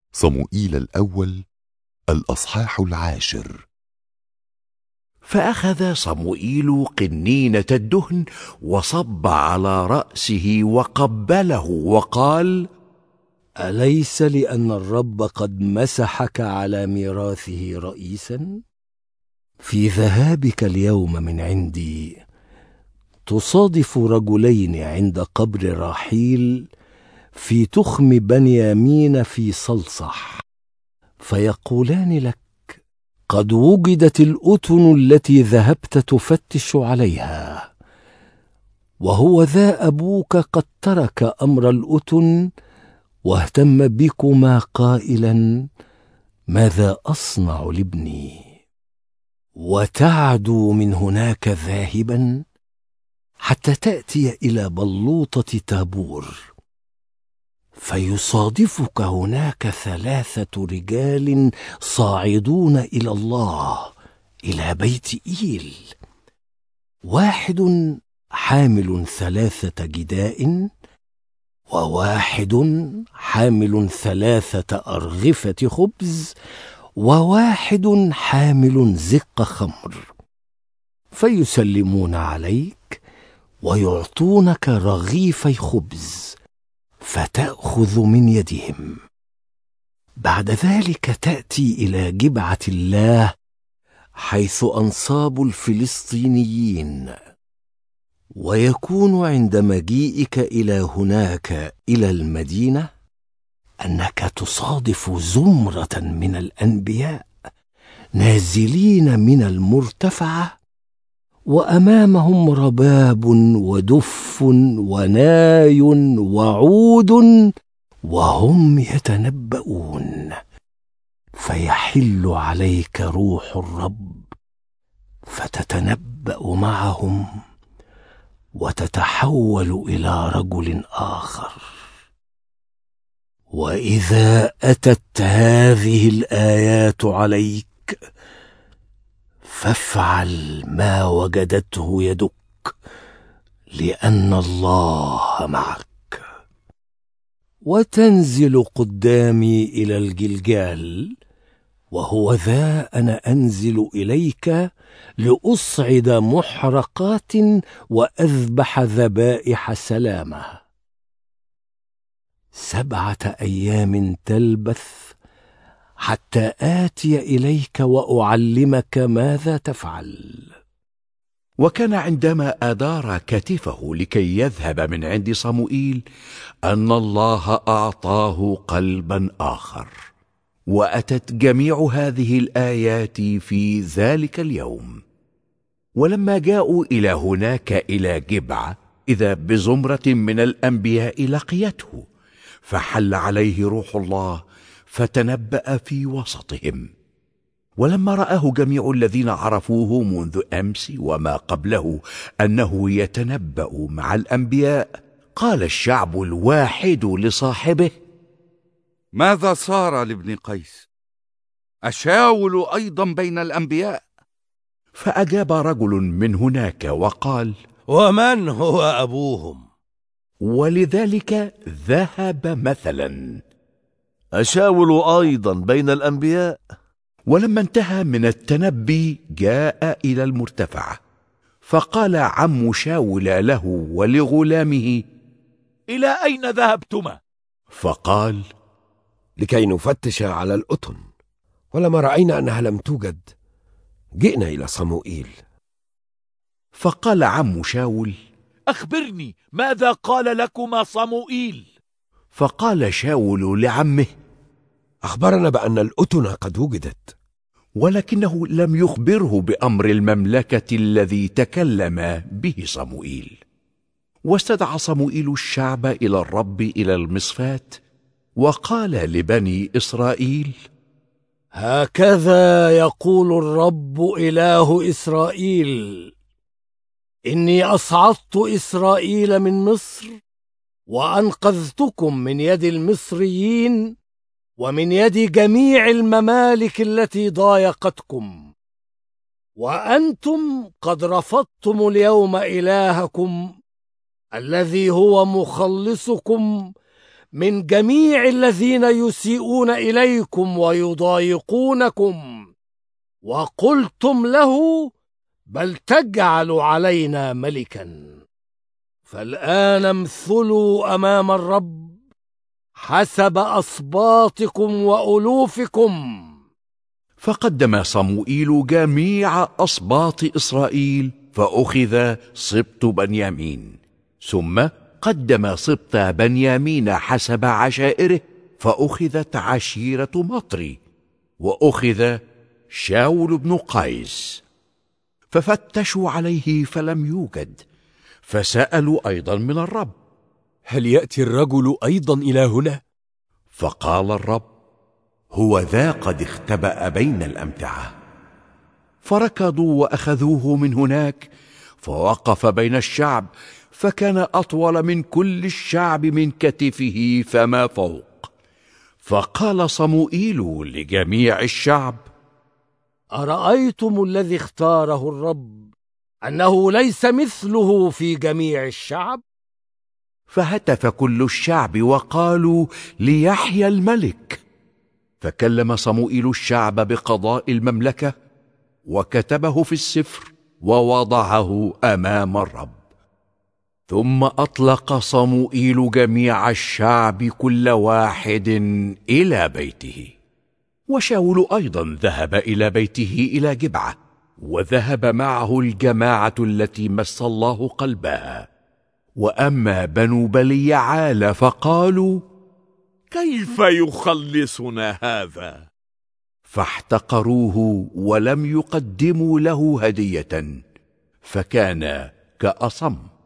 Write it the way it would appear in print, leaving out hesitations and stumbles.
صموئيل الأول الأصحاح 10. فأخذ صموئيل قنينة الدهن وصب على رأسه وقبله وقال: أليس لأن الرب قد مسحك على ميراثه رئيسا؟ في ذهابك اليوم من عندي تصادف رجلين عند قبر راحيل في تخم بنيامين في صلصح، فيقولان لك: قد وجدت الأتن التي ذهبت تفتش عليها، وهو ذا أبوك قد ترك أمر الأتن واهتم بكما قائلا: ماذا أصنع لابني؟ وتعدو من هناك ذاهبا حتى تأتي إلى بلوطة تابور، فيصادفك هناك 3 رجال صاعدون إلى الله إلى بيت إيل، واحد حامل 3 جداء، وواحد حامل 3 أرغفة خبز، وواحد حامل زق خمر، فيسلمون عليك ويعطونك رغيفي خبز فتأخذ من يدهم. بعد ذلك تأتي إلى جبعة الله حيث أنصاب الفلسطينيين، ويكون عند مجيئك إلى هناك إلى المدينة أنك تصادف زمرة من الأنبياء نازلين من المرتفعة، وأمامهم رباب ودف وناي وعود، وهم يتنبؤون، فيحل عليك روح الرب فتتنبأ معهم وتتحول إلى رجل آخر. وإذا أتت هذه الآيات عليك فافعل ما وجدته يدك، لأن الله معك. وتنزل قدامي إلى الجلجال، وهو ذا أنا أنزل إليك لأصعد محرقات وأذبح ذبائح سلامة. 7 أيام تلبث حتى آتي إليك وأعلمك ماذا تفعل. وكان عندما أدار كتفه لكي يذهب من عند صموئيل أن الله أعطاه قلبا آخر، وأتت جميع هذه الآيات في ذلك اليوم. ولما جاءوا إلى هناك إلى جبعة، إذا بزمرة من الأنبياء لقيته، فحل عليه روح الله فتنبأ في وسطهم. ولما رآه جميع الذين عرفوه منذ أمس وما قبله أنه يتنبأ مع الأنبياء، قال الشعب الواحد لصاحبه: ماذا صار لابن قيس؟ أشاول أيضا بين الأنبياء؟ فأجاب رجل من هناك وقال: ومن هو أبوهم؟ ولذلك ذهب مثلا: أشاول أيضا بين الأنبياء؟ ولما انتهى من التنبي جاء إلى المرتفعة، فقال عم شاول له ولغلامه: إلى أين ذهبتما؟ فقال: لكي نفتش على الأتن، ولما رأينا أنها لم توجد جئنا إلى صموئيل. فقال عم شاول: أخبرني ماذا قال لكما صموئيل؟ فقال شاول لعمه: أخبرنا بأن الأتن قد وجدت، ولكنه لم يخبره بأمر المملكة الذي تكلم به صموئيل. واستدعى صموئيل الشعب إلى الرب إلى المصفات، وقال لبني إسرائيل: هكذا يقول الرب إله إسرائيل: إني أصعدت إسرائيل من مصر، وأنقذتكم من يد المصريين ومن يد جميع الممالك التي ضايقتكم، وأنتم قد رفضتم اليوم إلهكم الذي هو مخلصكم من جميع الذين يسيئون إليكم ويضايقونكم، وقلتم له: بل تجعل علينا ملكا. فالآن امثلوا أمام الرب حسب أصباطكم وألوفكم. فقدم صموئيل جميع أصباط إسرائيل، فأخذ سبط بنيامين. ثم قدم سبط بنيامين حسب عشائره، فأخذت عشيرة مطري، وأخذ شاول بن قيس. ففتشوا عليه فلم يوجد، فسألوا أيضا من الرب: هل يأتي الرجل أيضا إلى هنا؟ فقال الرب: هو ذا قد اختبأ بين الأمتعة. فركضوا وأخذوه من هناك، فوقف بين الشعب، فكان أطول من كل الشعب من كتفه فما فوق. فقال صموئيل لجميع الشعب: أرأيتم الذي اختاره الرب أنه ليس مثله في جميع الشعب؟ فهتف كل الشعب وقالوا: ليحيى الملك. فكلم صموئيل الشعب بقضاء المملكة، وكتبه في السفر ووضعه أمام الرب. ثم أطلق صموئيل جميع الشعب كل واحد إلى بيته. وشاول أيضا ذهب إلى بيته إلى جبعة، وذهب معه الجماعة التي مس الله قلبها. وأما بنو بليعال فقالوا: كيف يخلصنا هذا؟ فاحتقروه ولم يقدموا له هدية، فكان كأصم.